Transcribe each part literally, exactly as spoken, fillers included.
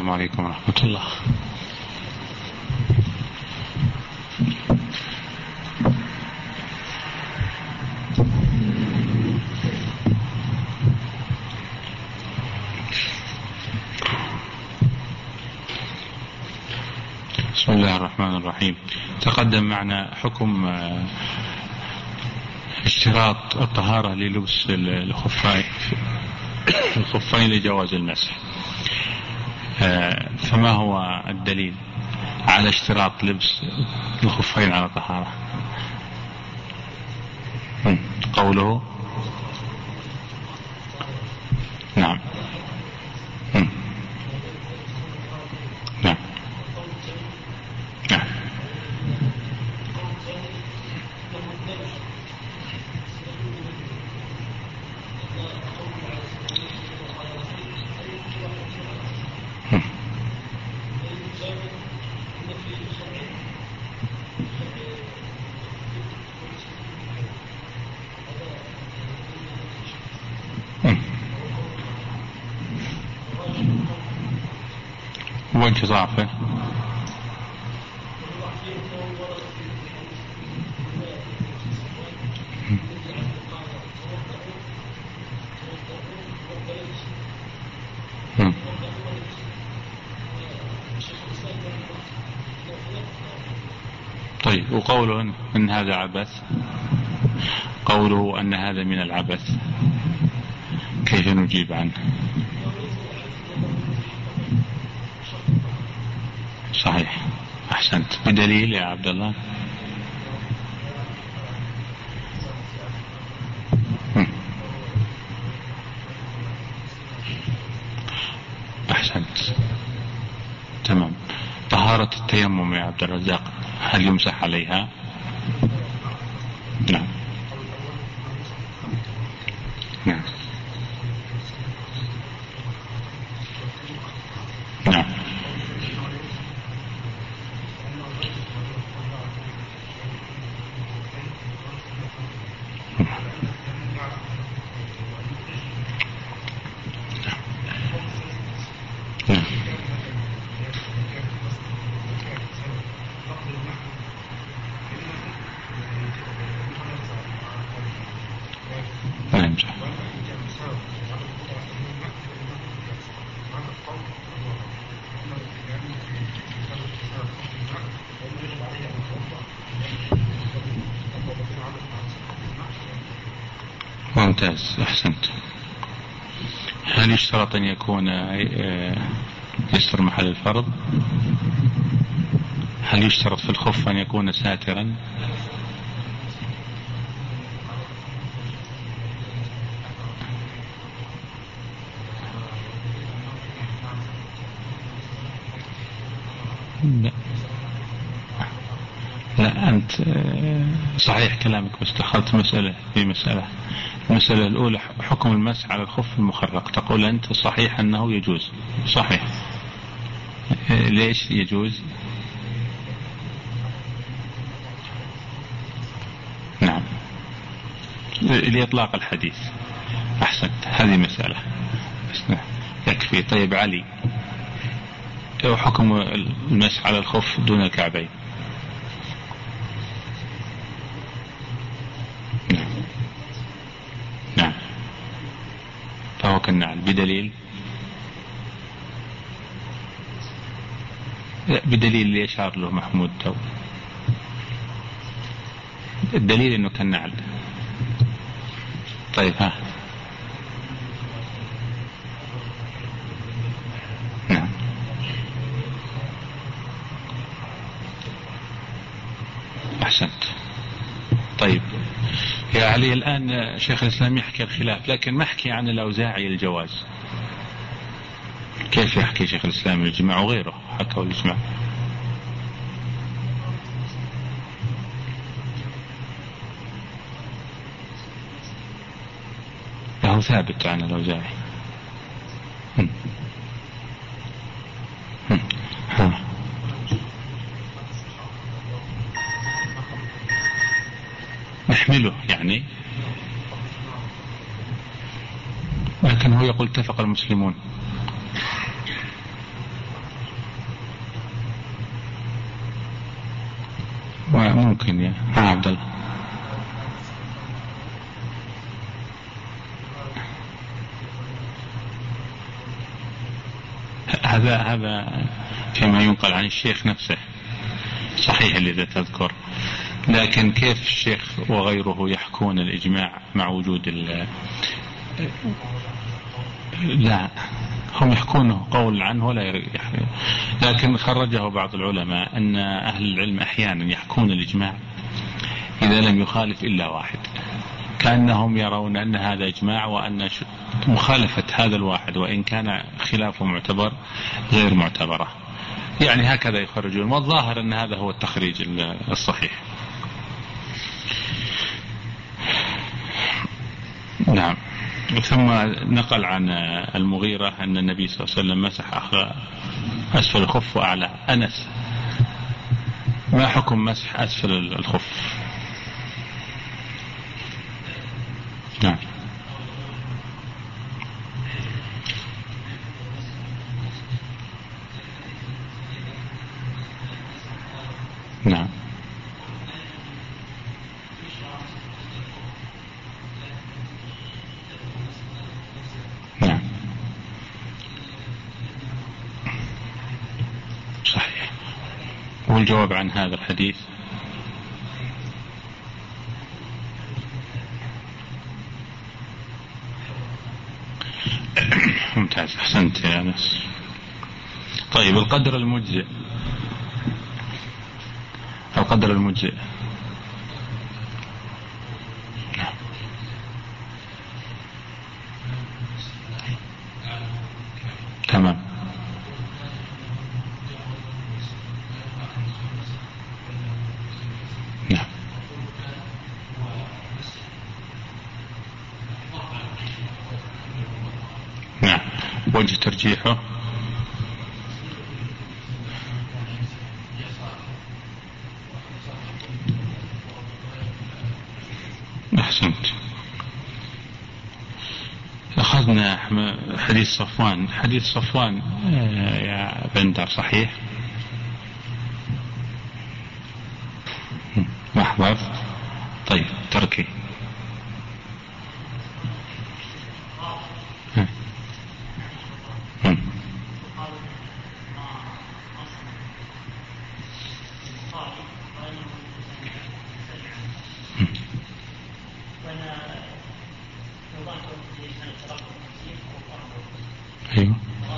السلام عليكم ورحمة الله. بسم الله الرحمن الرحيم. تقدم معنا حكم اشتراط الطهارة للبس الخفين الخفين لجواز المسح. فما هو الدليل على اشتراط لبس الخفين على طهارة؟ قوله نعم نعم نعم وجه ضعفه طيب. وقوله إن, إن هذا عبث، قوله أن هذا من العبث كيف نجيب عنه؟ صحيح، أحسنت. بدليل يا عبد الله؟ أحسنت، تمام. طهارة التيمم يا عبد الرزاق، هل يمسح عليها؟ نعم نعم نعم ممتاز، أحسنت. هل يشترط أن يكون يستر محل الفرض؟ هل يشترط في الخف أن يكون ساترا؟ لا لا، أنت صحيح كلامك، بس دخلت مسألة في مسألة. المسألة الأولى حكم المسح على الخف المخرق، تقول أنت صحيح أنه يجوز، صحيح. ليش يجوز؟ نعم، لإطلاق الحديث. أحسنت، هذه مسألة يكفي. طيب علي، حكم المسح على الخف دون الكعبين؟ نعم، فهو كالنعل. بدليل؟ بدليل اللي يشار له محمود تو. الدليل انه كالنعل. طيب ها. نعم أحسنت. طيب يا علي، الآن شيخ الإسلام يحكي الخلاف، لكن ما حكي عن الأوزاعي الجواز. كيف يحكي شيخ الإسلام الإجماع وغيره حكوا الإجماع؟ له ثابت عن الأوزاعي. نحمله يعني، لكن هو يقول اتفق المسلمون. ممكن يا عبد الله. هذا هذا فيما ينقل عن الشيخ نفسه صحيح اللي تذكر، لكن كيف الشيخ وغيره يحكون الإجماع مع وجود ال لا هم يحكونه قول عنه ولا يحكي. لكن خرجه بعض العلماء أن أهل العلم أحيانا يحكون الإجماع إذا لم يخالف إلا واحد، كأنهم يرون أن هذا إجماع وأن مخالفة هذا الواحد وإن كان خلافه معتبر غير معتبرة، يعني هكذا يخرجون، والظاهر أن هذا هو التخريج الصحيح. نعم. ثم نقل عن المغيرة أن النبي صلى الله عليه وسلم مسح أسفل الخف وأعلى. أنس، ما حكم مسح أسفل الخف؟ نعم. نعم. نعم صحيح. والجواب عن هذا الحديث ممتاز، أحسنت يا أنس. طيب القدر المجزئ، القدر المجزئ نعم. تمام. نعم. نعم. وجه ترجيحه أحسنت. أخذنا حديث صفوان، حديث صفوان يا بندر صحيح؟ محضر. طيب تركي. أيوه.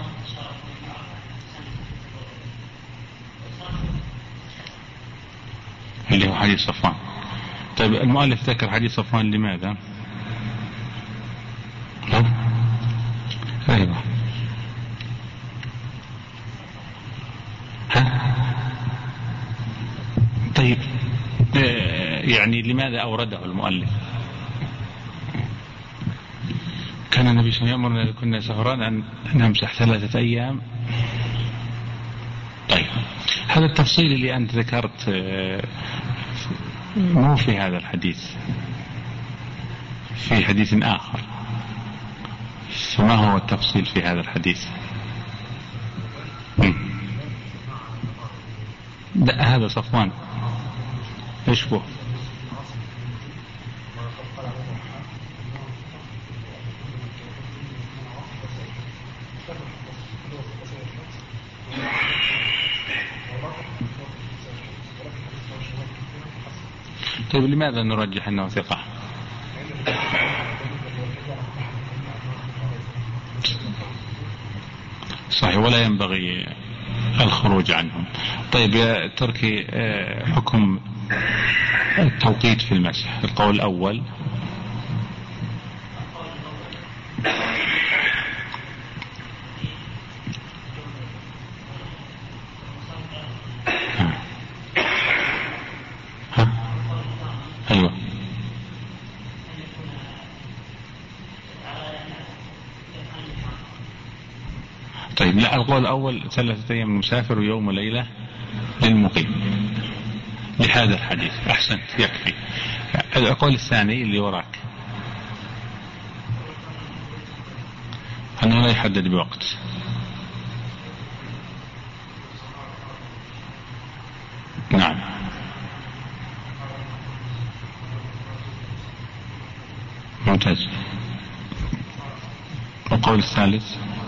اللي هو حديث صفوان. طيب المؤلف ذكر حديث صفوان لماذا؟ لا. أيوه. ها؟ طيب يعني لماذا أورده المؤلف؟ كان النبي صلى الله عليه وسلم يأمرنا إذا كنا سهران أن نمسح ثلاثة أيام. طيب هذا التفصيل اللي أنت ذكرت مو في هذا الحديث، في حديث آخر، فما هو التفصيل في هذا الحديث؟ لا هذا صفوان إيش هو؟ طيب لماذا نرجح أنه ثقة؟ صحيح، ولا ينبغي الخروج عنهم. طيب يا تركي، حكم التوقيت في المسح، القول الأول أيوة. طيب لا، القول الأول ثلاثة أيام المسافر ويوم وليلة للمقيم لهذا الحديث. أحسنت، يكفي. القول الثاني اللي وراك أنه لا يحدد بوقت. نعم ممتاز. القول الثالث.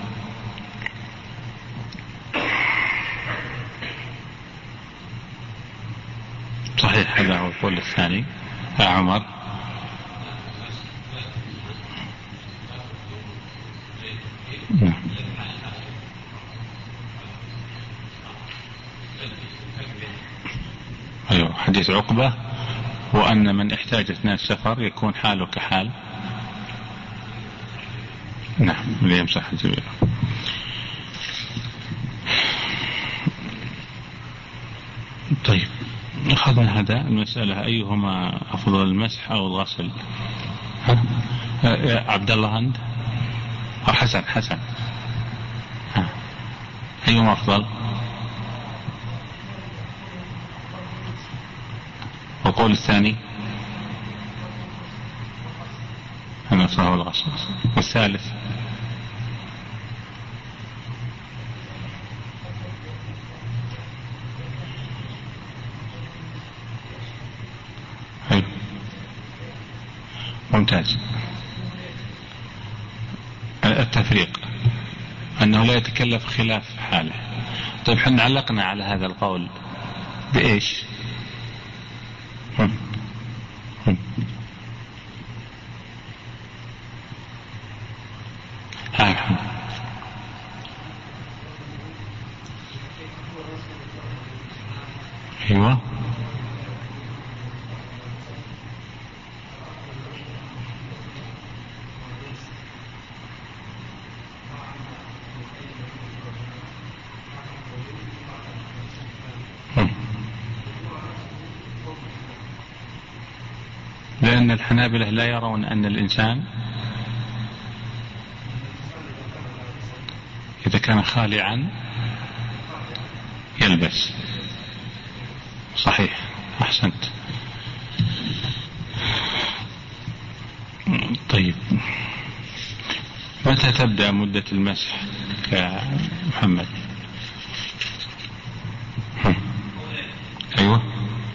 صحيح هذا هو القول الثاني. يا عمر. نعم. أيوه حديث عقبة وأن من احتاج اثناء السفر يكون حاله كحال. نعم ليمسح الجبيرة. طيب أخذنا هذا المسألة أيهما أفضل المسح أو الغسل؟ ها؟ عبد الله أنت أو حسن حسن ها. أيهما أفضل؟ والقول الثاني المسح أو الغسل. والثالث ممتاز. التفريق أنه لا يتكلف خلاف حاله. طيب حنا علقنا على هذا القول بإيش؟ هم. هم. ها. أيوة لأن الحنابلة لا يرون أن الإنسان إذا كان خالعا يلبس. صحيح أحسنت. طيب متى تبدأ مدة المسح كمحمد؟ أيوة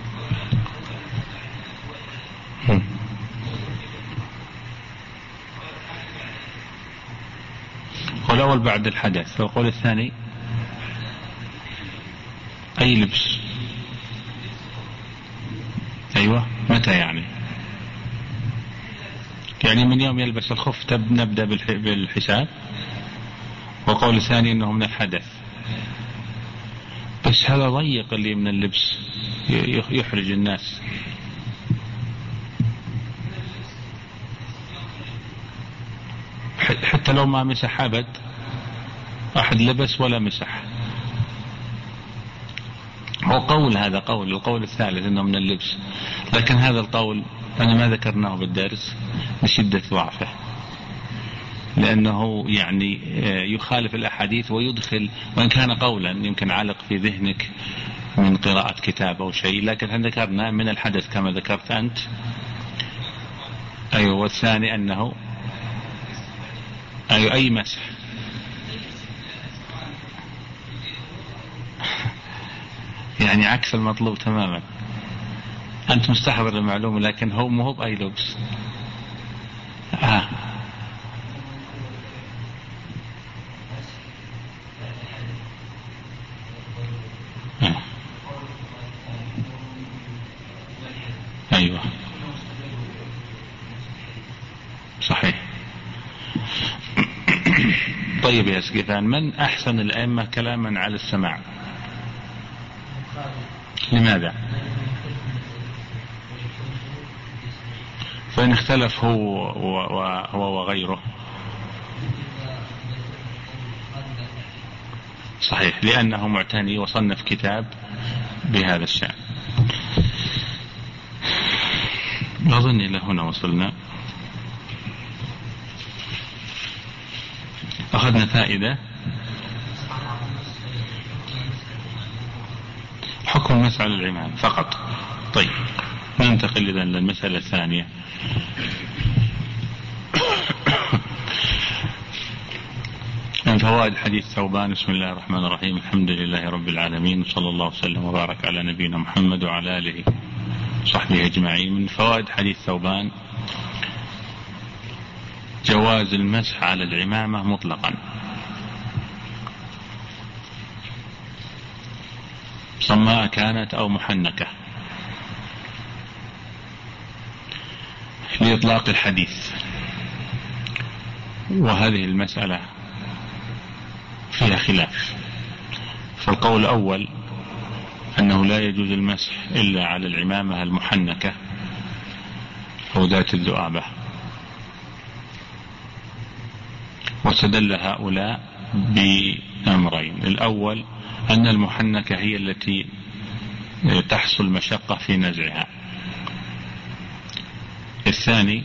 والأول بعد الحدث. والقول الثاني أي لبس؟ أيوة متى يعني؟ يعني من يوم يلبس الخف تب نبدأ بالحساب. وقول الثاني أنه من الحدث. بس هذا ضيق اللي من اللبس يحرج الناس. حتى لو ما مسح أبد أحد لبس ولا مسح. هو قول هذا قول. القول الثالث أنه من اللبس. لكن هذا القول أنا ما ذكرناه بالدرس لشدة ضعفه لأنه يعني يخالف الأحاديث ويدخل وإن كان قولا يمكن علق في ذهنك من قراءة كتاب أو شيء. لكن ذكرنا من الحدث كما ذكرت أنت. أيوة. والثاني أنه أيوة أي مسح. يعني عكس المطلوب تماما. أنت مستحضر المعلومة لكن هو مو بأي لبس. آه. آه. أيوة صحيح. طيب يا سقيفان من أحسن الأئمة كلاما على السماع؟ لماذا؟ فإن اختلف هو وهو وغيره. صحيح لأنه معتني وصنف كتاب بهذا الشأن. أظن إلى هنا وصلنا. أخذنا فائدة حكم المسح على العمام فقط. طيب ننتقل إذن للمسألة الثانية. من فوائد حديث ثوبان. بسم الله الرحمن الرحيم. الحمد لله رب العالمين صلى الله وسلم وبارك على نبينا محمد وعلى آله وصحبه أجمعين. من فوائد حديث ثوبان جواز المسح على العمامة مطلقا، صماء كانت أو محنكة، لإطلاق الحديث. وهذه المسألة فيها خلاف. فالقول الأول أنه لا يجوز المسح إلا على العمامة المحنكة أو ذات الذؤابة، واستدل هؤلاء بأمرين: الأول أن المحنكة هي التي تحصل مشقة في نزعها، الثاني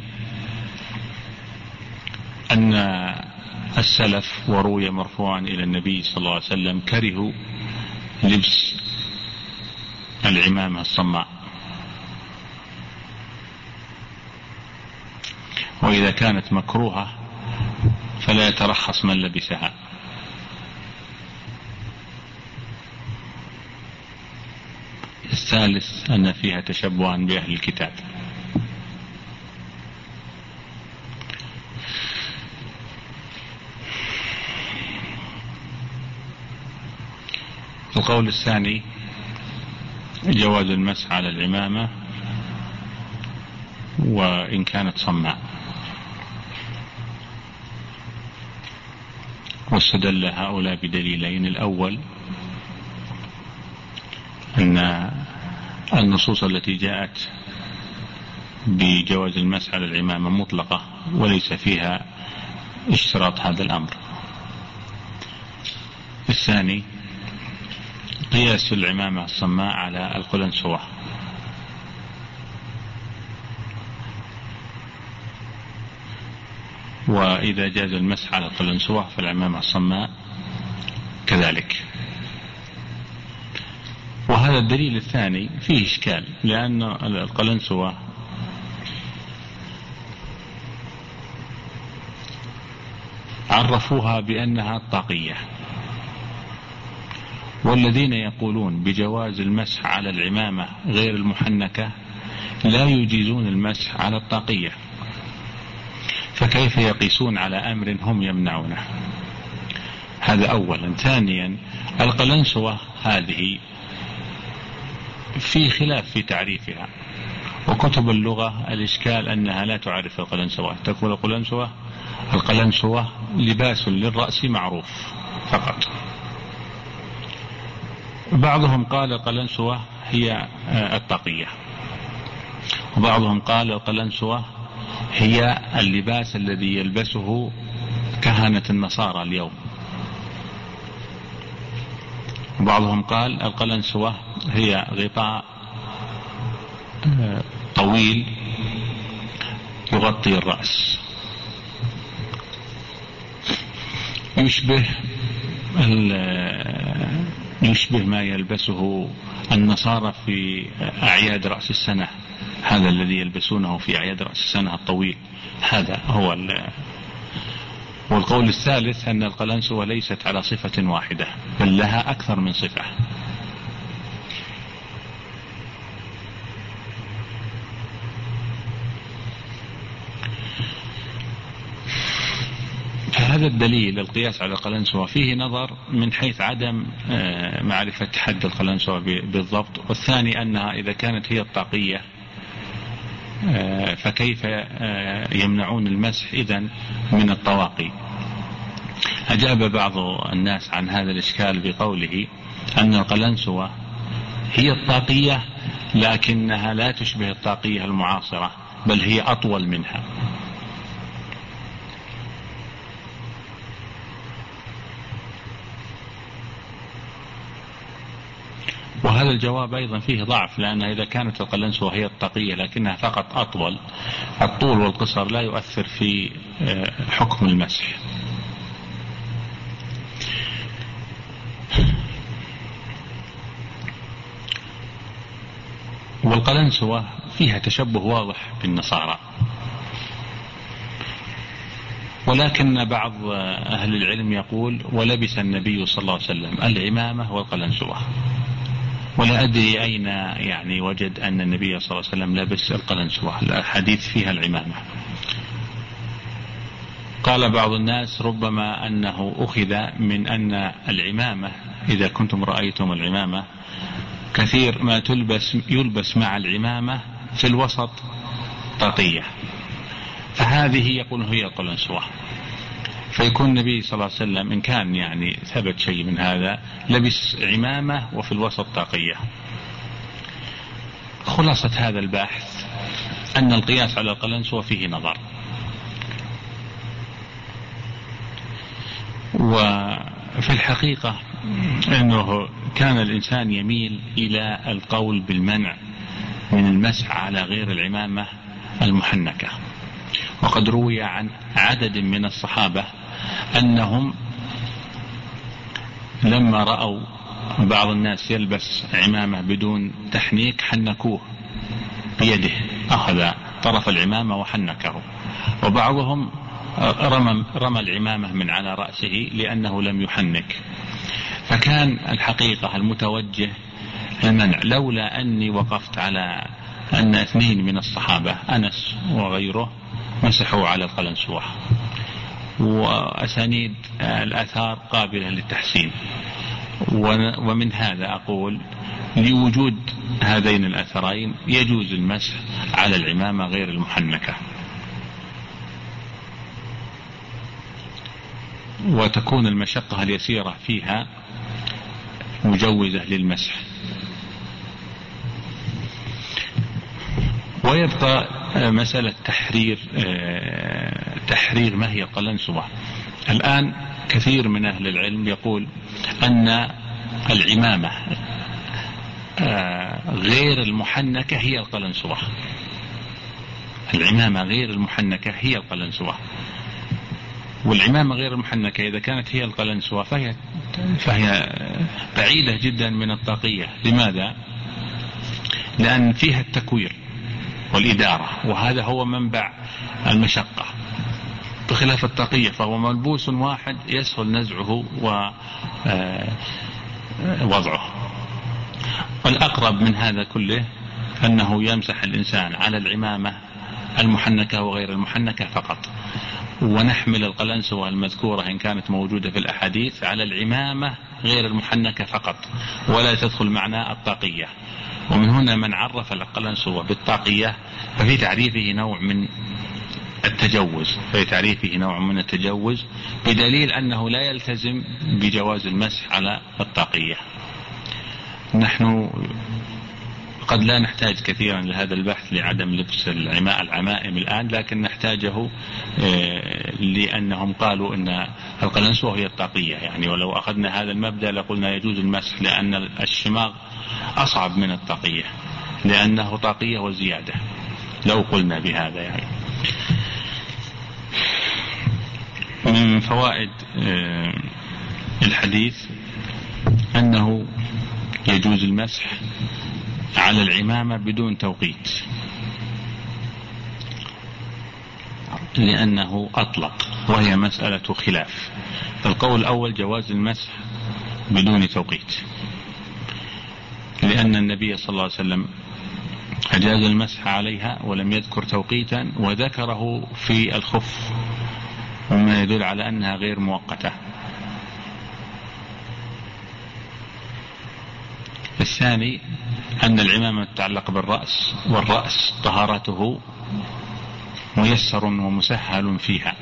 أن السلف وروي مرفوعا إلى النبي صلى الله عليه وسلم كرهوا لبس العمامة الصماء، وإذا كانت مكروهة فلا يترخص من لبسها. الثالث أن فيها تشبها بأهل الكتاب. القول الثاني جواز المسح على العمامة وإن كانت صماء، واستدل هؤلاء بدليلين: الأول أن النصوص التي جاءت بجواز المسح على العمامة مطلقة وليس فيها اشتراط هذا الأمر. الثاني قياس العمامة الصماء على القلنسوة، وإذا جاز المسح على القلنسوة فالعمامة الصماء كذلك. وهذا الدليل الثاني فيه إشكال، لأن القلنسوة عرفوها بأنها الطاقية، والذين يقولون بجواز المسح على العمامة غير المحنكة لا يجيزون المسح على الطاقية، فكيف يقيسون على أمر هم يمنعونه؟ هذا أولا. ثانيا القلنسوة هذه في خلاف في تعريفها، وكتب اللغة الإشكال أنها لا تعرف القلنسوة، تقول القلنسوة القلنسوة لباس للرأس معروف فقط. بعضهم قال القلنسوة هي الطاقية، وبعضهم قال القلنسوة هي اللباس الذي يلبسه كهنة النصارى اليوم، وبعضهم قال القلنسوة هي غطاء طويل يغطي الرأس يشبه يشبه ما يلبسه النصارى في أعياد رأس السنة، هذا الذي يلبسونه في أعياد رأس السنة الطويل، هذا هو ال... والقول الثالث أن القلنسوة ليست على صفة واحدة بل لها أكثر من صفة. هذا الدليل القياس على القلنسوة فيه نظر من حيث عدم معرفة حد القلنسوة بالضبط، والثاني أنها إذا كانت هي الطاقية فكيف يمنعون المسح إذن من الطواقي؟ أجاب بعض الناس عن هذا الإشكال بقوله أن القلنسوة هي الطاقية لكنها لا تشبه الطاقية المعاصرة بل هي أطول منها. وهذا الجواب أيضا فيه ضعف، لأن إذا كانت القلنسوة هي الطاقية لكنها فقط أطول، الطول والقصر لا يؤثر في حكم المسح. والقلنسوة فيها تشبه واضح بالنصارى، ولكن بعض أهل العلم يقول ولبس النبي صلى الله عليه وسلم العمامة والقلنسوة، ولا أدري أين يعني وجد أن النبي صلى الله عليه وسلم لبس القلنسوة، الحديث فيها العمامة. قال بعض الناس ربما أنه أخذ من أن العمامة إذا كنتم رأيتم العمامة كثير ما تلبس يلبس مع العمامة في الوسط طاقية، فهذه يقول هي القلنسوة. فيكون النبي صلى الله عليه وسلم إن كان يعني ثبت شيء من هذا لبس عمامة وفي الوسط طاقية. خلاصة هذا البحث أن القياس على القلنسوة فيه نظر، وفي الحقيقة أنه كان الإنسان يميل إلى القول بالمنع من المسح على غير العمامة المحنكة. وقد روي عن عدد من الصحابة أنهم لما رأوا بعض الناس يلبس عمامة بدون تحنيك حنكوه بيده، أخذ طرف العمامة وحنكه، وبعضهم رمى, رمى العمامة من على رأسه لأنه لم يحنك. فكان الحقيقة المتوجه المنع، لولا أني وقفت على أن اثنين من الصحابة أنس وغيره مسحوا على القلنسوة، وأسانيد الآثار قابلة للتحسين. ومن هذا أقول لوجود هذين الأثرين يجوز المسح على العمامة غير المحنكة، وتكون المشقة اليسيرة فيها مجوزة للمسح. ويبقى مسألة تحرير تحرير ما هي القلنسوة. الآن كثير من أهل العلم يقول أن العمامة غير المحنكة هي القلنسوة، العمامة غير المحنكة هي القلنسوة. والعمامة غير المحنكة إذا كانت هي القلنسوة فهي, فهي بعيدة جدا من الطاقية. لماذا؟ لأن فيها التكوير والإدارة، وهذا هو منبع المشقة، بخلاف الطاقية فهو ملبوس واحد يسهل نزعه ووضعه. والأقرب من هذا كله أنه يمسح الإنسان على العمامة المحنكة وغير المحنكة فقط، ونحمل القلنسوة المذكورة إن كانت موجودة في الأحاديث على العمامة غير المحنكة فقط، ولا تدخل معنا الطاقية. ومن هنا من عرف القلنسوة بالطاقية ففي تعريفه نوع من التجوز، في تعريفه نوع من التجوز بدليل أنه لا يلتزم بجواز المسح على الطاقية. نحن قد لا نحتاج كثيرا لهذا البحث لعدم لبس العماء العمائم الآن، لكن نحتاجه لأنهم قالوا أن القلنسوة هي الطاقية يعني، ولو أخذنا هذا المبدأ لقلنا يجوز المسح، لأن الشماغ أصعب من الطاقية لأنه طاقية وزيادة لو قلنا بهذا يعني. من فوائد الحديث أنه يجوز المسح على العمامة بدون توقيت، لأنه أطلق، وهي مسألة خلاف. القول الأول جواز المسح بدون توقيت، لأن النبي صلى الله عليه وسلم أجاز المسح عليها ولم يذكر توقيتا، وذكره في الخف، وما يدل على أنها غير مؤقتة. الثاني أن العمامة تتعلق بالرأس، والرأس طهارته ميسر ومسهل فيها،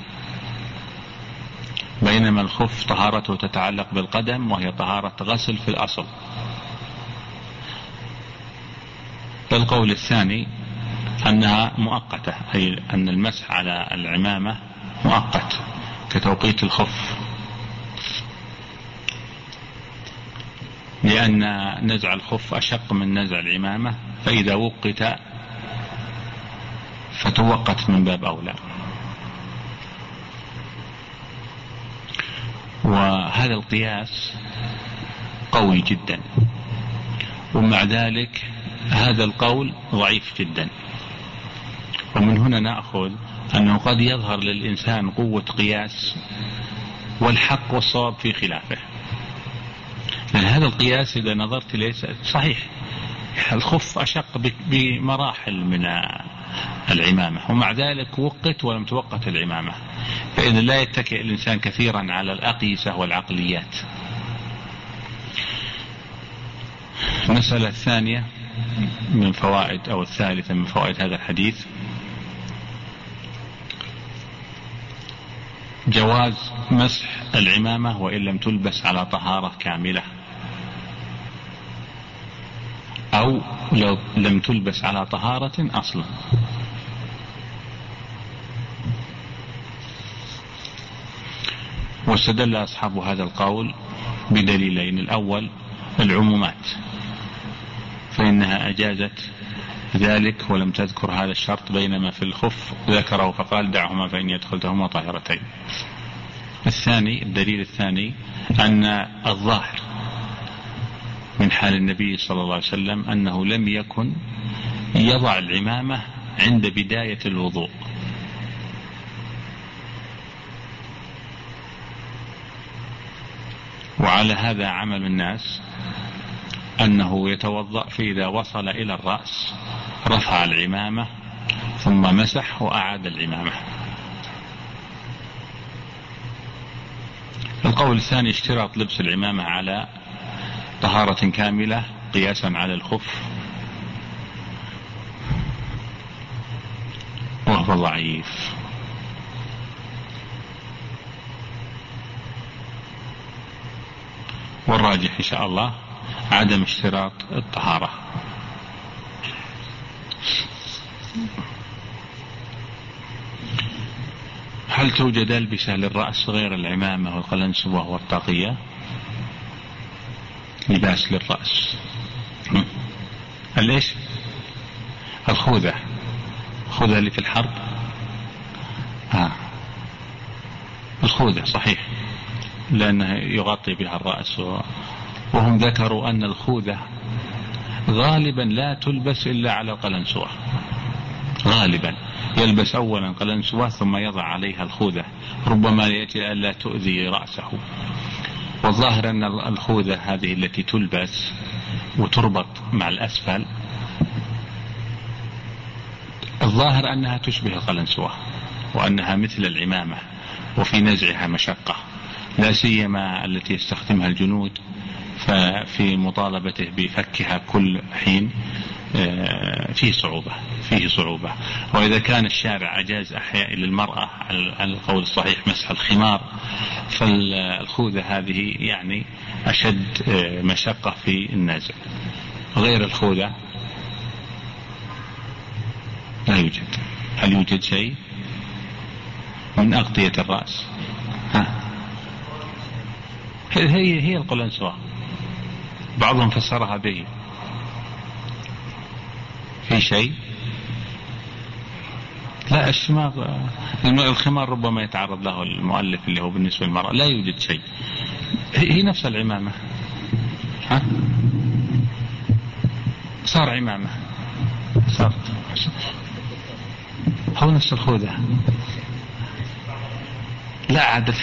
بينما الخف طهارته تتعلق بالقدم وهي طهارة غسل في الأصل. القول الثاني أنها مؤقتة، أي أن المسح على العمامة مؤقت كتوقيت الخف، لأن نزع الخف أشق من نزع العمامة، فإذا وقت فتوقت من باب أولى. وهذا القياس قوي جدا، ومع ذلك هذا القول ضعيف جدا. ومن هنا نأخذ أنه قد يظهر للإنسان قوة قياس والحق والصواب في خلافه. لأن هذا القياس إذا نظرت إليه صحيح، الخف أشق بمراحل من العمامة، ومع ذلك وقت ولم توقت العمامة، فإذا لا يتكئ الإنسان كثيرا على الأقيسة والعقليات. المسألة الثانية من فوائد أو الثالثة من فوائد هذا الحديث جواز مسح العمامة وإن لم تلبس على طهارة كاملة، أو لو لم تلبس على طهارة أصلا. واستدل أصحاب هذا القول بدليلين: الأول العمومات، فإنها أجازت ذلك ولم تذكر هذا الشرط، بينما في الخف ذكره فقال دعهما فإن يدخلتهما طاهرتين. الثاني الدليل الثاني أن الظاهر من حال النبي صلى الله عليه وسلم أنه لم يكن يضع العمامة عند بداية الوضوء، وعلى هذا عمل الناس أنه يتوضأ فإذا وصل إلى الرأس رفع العمامة ثم مسح وأعاد العمامة. القول الثاني اشتراط لبس العمامة على طهارة كاملة قياسا على الخف، وهو ضعيف. والراجح إن شاء الله عدم اشتراط الطهارة. هل توجد ألبسة للرأس غير العمامة والقلنسوة والطاقية؟ لباس للرأس ليش؟ الخوذة، الخوذة اللي في الحرب، ها الخوذة صحيح لأنه يغطي بها الرأس، وهم ذكروا أن الخوذة غالبا لا تلبس إلا على القلنسوة، غالبا يلبس أولا قلنسوة ثم يضع عليها الخوذة، ربما لأجل أن لا تؤذي رأسه. والظاهر أن الخوذة هذه التي تلبس وتربط مع الأسفل الظاهر أنها تشبه القلنسوة وأنها مثل العمامة، وفي نزعها مشقة، لا سيما التي يستخدمها الجنود، ففي مطالبته بفكها كل حين فيه صعوبة فيه صعوبة وإذا كان الشارع أجاز أحياء للمرأة على القول الصحيح مسح الخمار، فالخوذة هذه يعني أشد مشقة في النازل. غير الخوذة لا يوجد. هل يوجد شيء من أغطية الرأس؟ ها هي هي القلنسوة، بعضهم فسرها به. في شيء؟ لا، الشماغ الخمار ربما يتعرض له المؤلف اللي هو بالنسبة للمرأة، لا يوجد شيء، هي نفس العمامة. ها صار عمامة، صار هو نفس الخوذة. لا عادة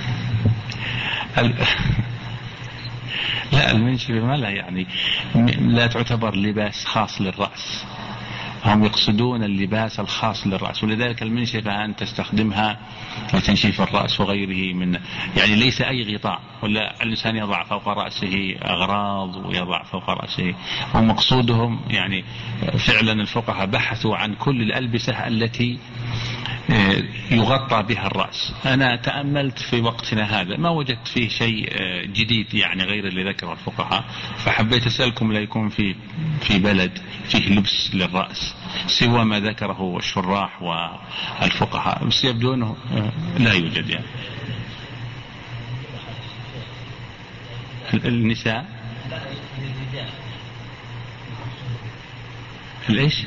لا المنشبة ما لا يعني لا تعتبر لباس خاص للرأس، هم يقصدون اللباس الخاص للرأس، ولذلك المنشفة أن تستخدمها لتنشيف الرأس وغيره من، يعني ليس أي غطاء، ولا الإنسان يضع فوق رأسه أغراض ويضع فوق رأسه. هم مقصودهم يعني فعلا الفقهاء بحثوا عن كل الألبسة التي يغطى بها الرأس. أنا تأملت في وقتنا هذا ما وجدت فيه شيء جديد يعني غير اللي ذكره الفقهاء، فحبيت أسألكم لا يكون في في بلد فيه لبس للرأس سوى ما ذكره الشراح والفقهاء، بس يبدو أنه لا يوجد. يعني النساء ليش؟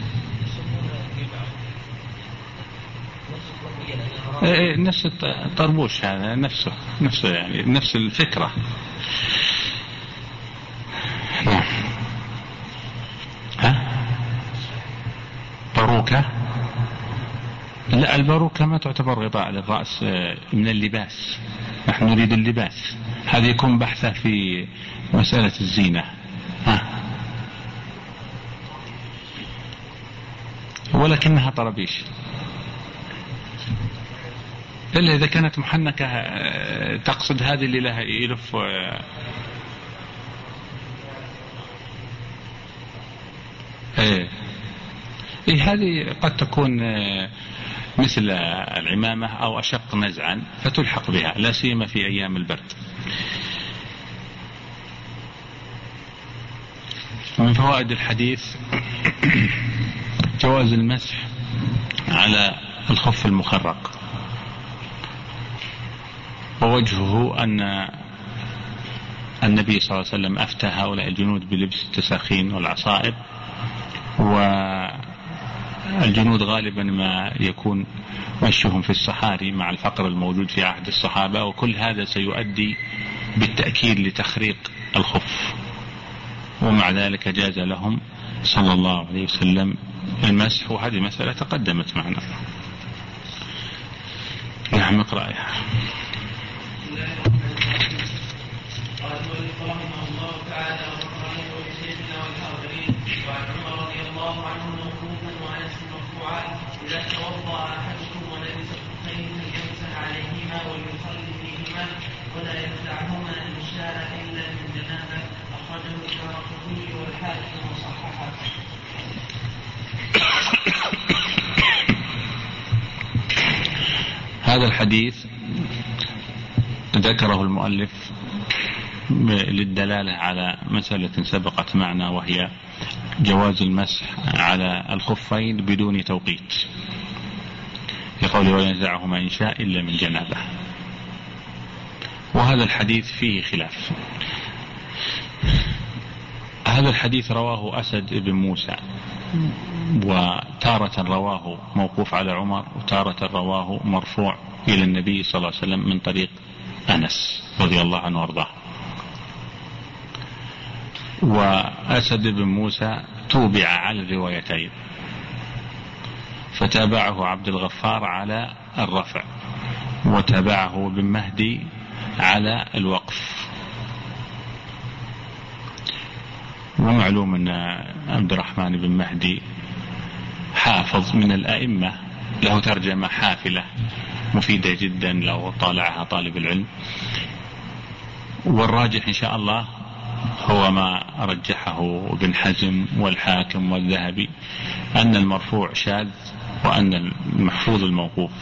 نفس الطربوش هذا نفسه نفسه يعني نفس الفكرة. ها باروكة؟ لا، الباروكة ما تعتبر غطاء للرأس من اللباس، نحن نريد اللباس، هذا يكون بحثه في مسألة الزينة. ها ولكنها طرابيش، إلا إذا كانت محنكة تقصد هذه اللي لها يلف. إيه إيه هذه قد تكون مثل العمامة أو أشق نزعا فتلحق بها، لا سيما في أيام البرد. ومن فوائد الحديث جواز المسح على الخف المخرق، ووجهه أن النبي صلى الله عليه وسلم أفتى هؤلاء الجنود بلبس التساخين والعصائب، والجنود غالبا ما يكون مشيهم في الصحاري مع الفقر الموجود في عهد الصحابة، وكل هذا سيؤدي بالتأكيد لتخريق الخف، ومع ذلك جاز لهم صلى الله عليه وسلم المسح، وهذه مسألة تقدمت معنا. نعم اقرأ. رحمه الله تعالى وصحبه وشيخنا والحاضرين، وعن عمر رضي الله عنه موقوفا وانس مرفوعا: اذا توضا احدكم ولبس خفين فليمسح عليهما وليصلي فيهما ولا ينزعهما ان شاء الا من جنابه. اخرجه الدارقطني والحاكم وصححه. هذا الحديث ذكره المؤلف للدلالة على مسألة سبقت معنا، وهي جواز المسح على الخفين بدون توقيت، لقوله وينزعهما إن شاء إلا من جنابه. وهذا الحديث فيه خلاف. هذا الحديث رواه أسد بن موسى، وتارة رواه موقوف على عمر، وتارة رواه مرفوع إلى النبي صلى الله عليه وسلم من طريق أنس رضي الله عنه وارضاه. وأسد بن موسى توبع على الروايتين، فتابعه عبد الغفار على الرفع، وتابعه بن مهدي على الوقف. ومعلوم أن عبد الرحمن بن مهدي حافظ من الأئمة، له ترجمة حافلة مفيدة جدا لو طالعها طالب العلم. والراجح إن شاء الله هو ما رجحه ابن حزم والحاكم والذهبي، أن المرفوع شاذ وأن المحفوظ الموقوف.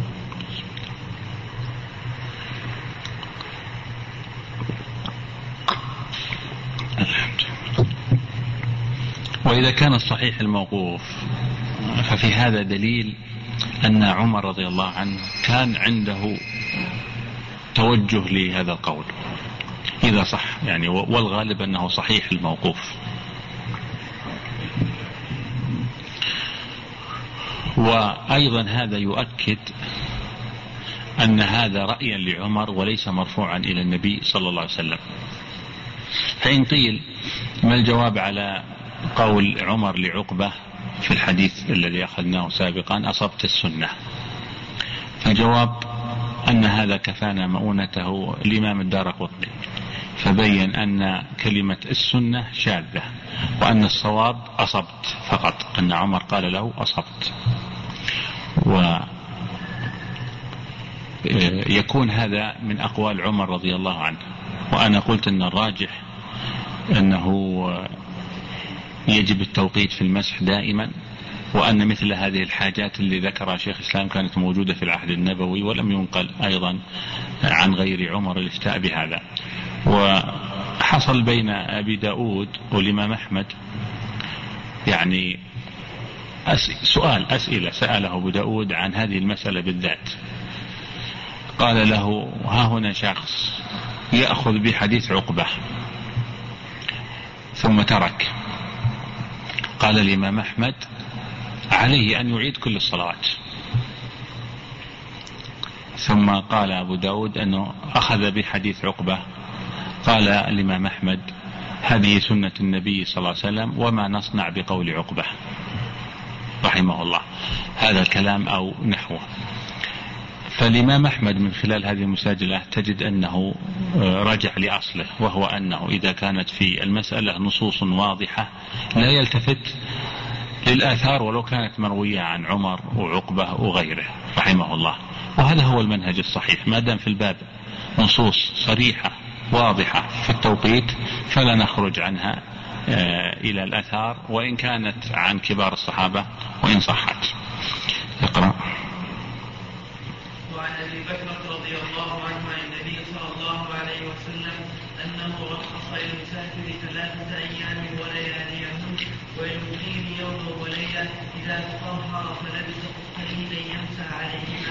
وإذا كان الصحيح الموقوف ففي هذا دليل أن عمر رضي الله عنه كان عنده توجه لهذا القول إذا صح يعني، والغالب أنه صحيح الموقوف. وأيضا هذا يؤكد أن هذا رأيا لعمر وليس مرفوعا إلى النبي صلى الله عليه وسلم. فإن قيل ما الجواب على قول عمر لعقبة في الحديث الذي أخذناه سابقا أصبت السنة؟ فالجواب أن هذا كفانا مؤونته الإمام الدارقطني، فبين أن كلمة السنة شاذة، وأن الصواب أصبت فقط، أن عمر قال له أصبت. ويكون هذا من أقوال عمر رضي الله عنه. وأنا قلت أن الراجح أنه يجب التوقيت في المسح دائما، وأن مثل هذه الحاجات اللي ذكرها شيخ الإسلام كانت موجودة في العهد النبوي، ولم ينقل أيضا عن غير عمر الافتاء بهذا. وحصل بين أبي داود والإمام أحمد يعني سؤال أسئلة سأله أبو داود عن هذه المسألة بالذات. قال له ها هنا شخص يأخذ بحديث عقبة ثم ترك. قال الإمام أحمد عليه أن يعيد كل الصلوات. ثم قال أبو داود أنه أخذ بحديث عقبة. قال الإمام أحمد هذه سنة النبي صلى الله عليه وسلم، وما نصنع بقول عقبة رحمه الله. هذا الكلام أو نحوه. فالإمام أحمد من خلال هذه المساجلة تجد أنه رجع لأصله، وهو أنه إذا كانت في المسألة نصوص واضحة لا يلتفت للآثار ولو كانت مروية عن عمر وعقبة وغيره رحمه الله. وهذا هو المنهج الصحيح، ما دام في الباب نصوص صريحة واضحة في التوقيت فلا نخرج عنها إلى الآثار وإن كانت عن كبار الصحابة وإن صحت. اقرأ. وعن أبي بكر رضي الله عنه عن النبي صلى الله عليه وسلم أنه رخص للمسافر ثلاثة أيام ولياليهن ويقيم يوم وليلة إذا تطهر فلبس خفين يمسح عليهما.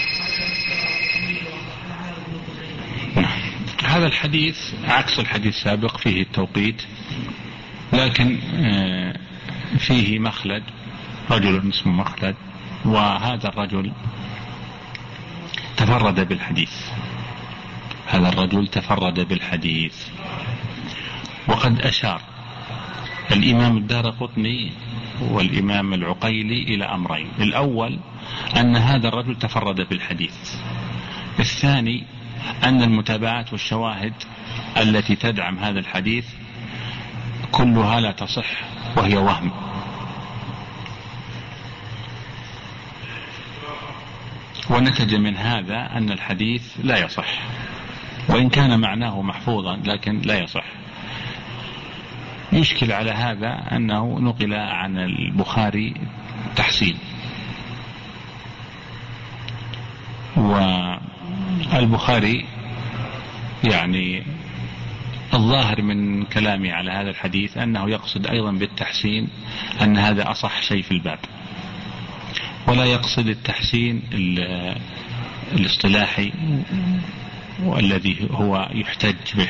هذا الحديث عكس الحديث السابق، فيه التوقيت لكن فيه مخلد، رجل اسمه مخلد، وهذا الرجل تفرد بالحديث هذا الرجل تفرد بالحديث وقد أشار الإمام الدارقطني والإمام العقيلي إلى أمرين: الأول أن هذا الرجل تفرد بالحديث، الثاني أن المتابعات والشواهد التي تدعم هذا الحديث كلها لا تصح وهي وهم. ونتج من هذا أن الحديث لا يصح، وإن كان معناه محفوظا لكن لا يصح. يشكل على هذا أنه نقل عن البخاري تحسين، والبخاري يعني الظاهر من كلامي على هذا الحديث أنه يقصد أيضا بالتحسين أن هذا أصح شيء في الباب، ولا يقصد التحسين الاصطلاحي والذي هو يحتج به.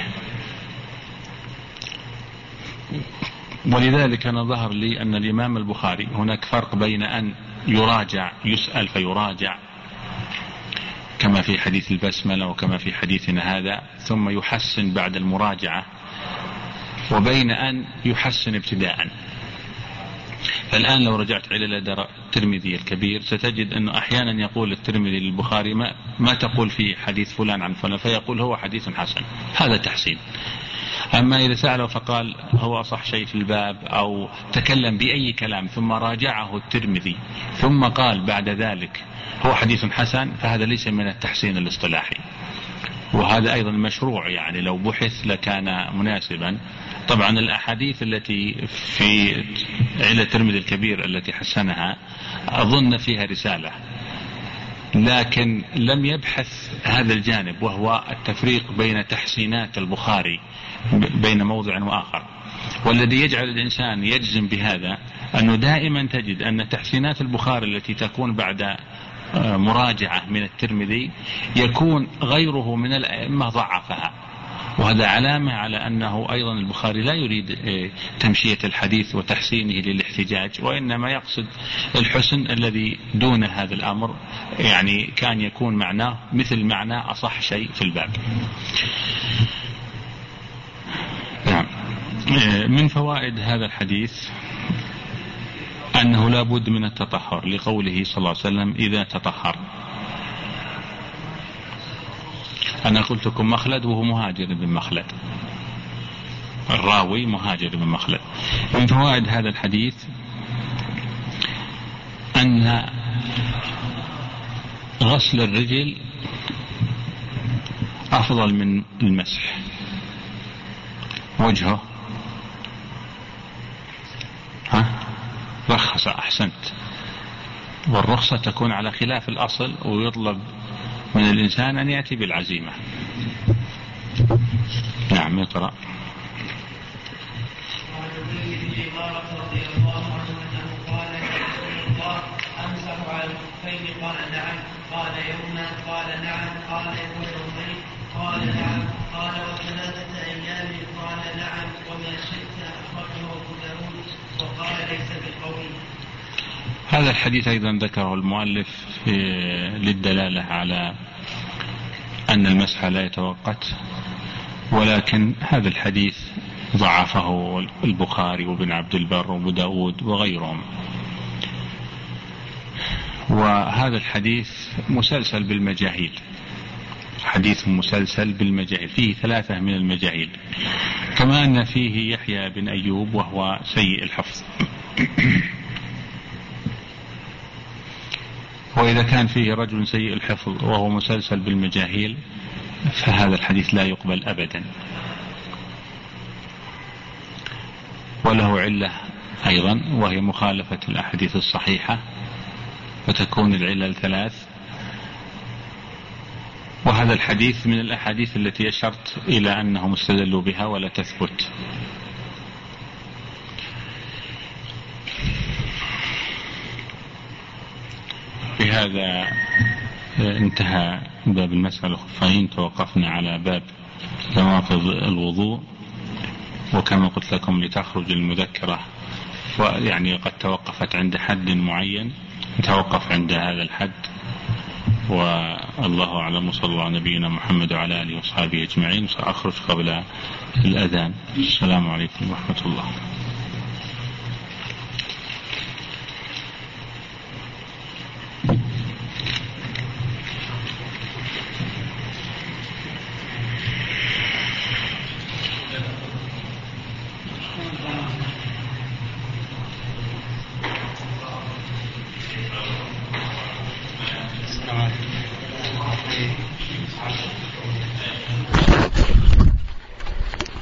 ولذلك أنا ظهر لي أن الإمام البخاري هناك فرق بين أن يراجع يسأل فيراجع كما في حديث البسملة وكما في حديثنا هذا ثم يحسن بعد المراجعة، وبين أن يحسن ابتداء. فالآن لو رجعت إلى الترمذي الكبير ستجد أنه أحيانا يقول الترمذي للبخاري ما, ما تقول في حديث فلان عن فلان، فيقول هو حديث حسن، هذا تحسين. أما إذا سأله فقال هو أصح شيء في الباب أو تكلم بأي كلام ثم راجعه الترمذي ثم قال بعد ذلك هو حديث حسن، فهذا ليس من التحسين الاصطلاحي، وهذا أيضا مشروع، يعني لو بحث لكان مناسبا. طبعا الأحاديث التي في علة الترمذي الكبير التي حسنها أظن فيها رسالة، لكن لم يبحث هذا الجانب وهو التفريق بين تحسينات البخاري بين موضع وآخر. والذي يجعل الإنسان يجزم بهذا أنه دائما تجد أن تحسينات البخاري التي تكون بعد مراجعة من الترمذي يكون غيره من الأئمة ضعفها، وهذا علامة على أنه أيضا البخاري لا يريد تمشية الحديث وتحسينه للاحتجاج، وإنما يقصد الحسن الذي دون هذا الأمر، يعني كان يكون معناه مثل معنى أصح شيء في الباب. نعم. من فوائد هذا الحديث أنه لا بد من التطهر لقوله صلى الله عليه وسلم إذا تطهر. أنا قلت لكم مخلد وهو مهاجر بن مخلد، الراوي مهاجر بن مخلد. من فوائد هذا الحديث أن غسل الرجل أفضل من المسح. وجهه ها رخص، أحسنت، والرخصة تكون على خلاف الأصل، ويطلب من الإنسان أن يأتي بالعزيمة. نعم اقرأ. قال نعم قال يوما قال نعم قال يومين قال نعم قال وثلاثة أيام قال نعم وما شئت أخرجه أبو داود وقال ليس بالقول. هذا الحديث أيضا ذكره المؤلف للدلالة على أن المسح لا يتوقت، ولكن هذا الحديث ضعفه البخاري وابن عبد البر وابو داود وغيرهم. وهذا الحديث مسلسل بالمجاهيل، حديث مسلسل بالمجاهيل، فيه ثلاثة من المجاهيل، كما أن فيه يحيى بن أيوب وهو سيء الحفظ. وإذا كان فيه رجل سيء الحفظ وهو مسلسل بالمجاهيل فهذا الحديث لا يقبل أبدا. وله علة أيضا وهي مخالفة الأحاديث الصحيحة، وتكون العلة الثلاث. وهذا الحديث من الأحاديث التي أشرت إلى أنهم استدلوا بها ولا تثبت. بهذا انتهى باب المسح على الخفين. توقفنا على باب نواقض الوضوء، وكما قلت لكم لتخرج المذكرة ويعني قد توقفت عند حد معين، توقف عند هذا الحد، والله أعلم. صلى الله على نبينا محمد وعلى آله وصحبه أجمعين. سأخرج قبل الأذان. السلام عليكم ورحمة الله.